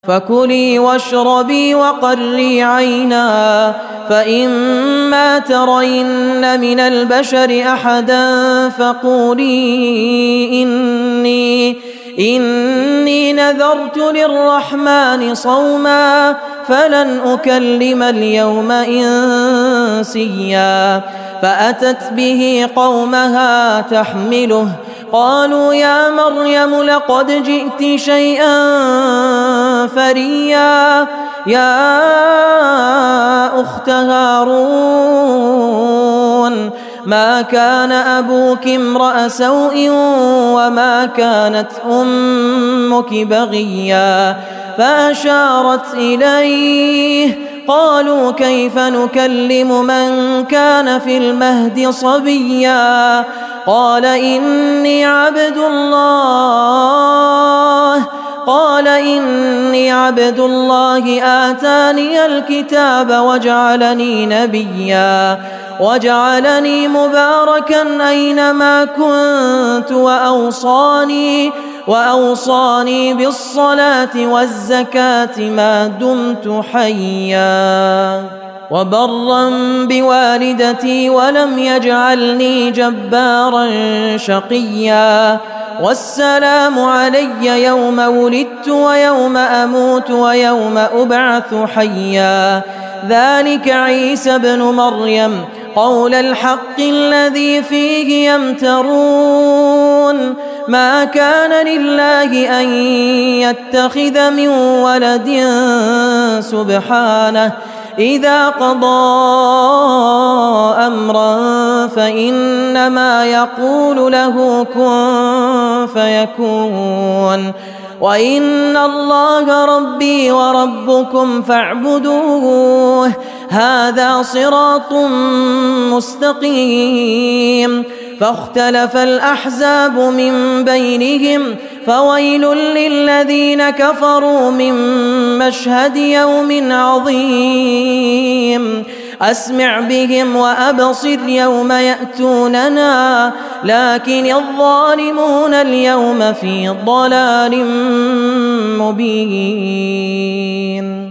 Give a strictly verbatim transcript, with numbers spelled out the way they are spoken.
فكلي واشربي وقري عينا فإما ترين من البشر أحدا فقولي إني, إني نذرت للرحمن صوما فلن أكلم اليوم إنسيا فأتت به قومها تحمله قالوا يا مريم لقد جئت شيئا فريا يا أخت هارون ما كان أبوك امرأ سوء وما كانت أمك بغيا فأشارت إليه قالوا كيف نكلم من كان في المهد صبيا قال إني عبد الله قال إني عبد الله آتاني الكتاب وجعلني نبيا وجعلني مباركا أينما كنت وأوصاني وأوصاني بالصلاة والزكاة ما دمت حيا وبرا بوالدتي ولم يجعلني جبارا شقيا والسلام علي يوم ولدت ويوم أموت ويوم أبعث حيا ذلك عيسى ابن مريم قول الحق الذي فيه يمترون ما كان لله أن يتخذ من ولد سبحانه إذا قضى أمرا فإنما يقول له كن فيكون وإن الله ربي وربكم فاعبدوه هذا صراط مستقيم فاختلف الأحزاب من بينهم فويل للذين كفروا من مشهد يوم عظيم أسمع بهم وأبصر يوم يأتوننا لكن الظالمون اليوم في ضلال مبين.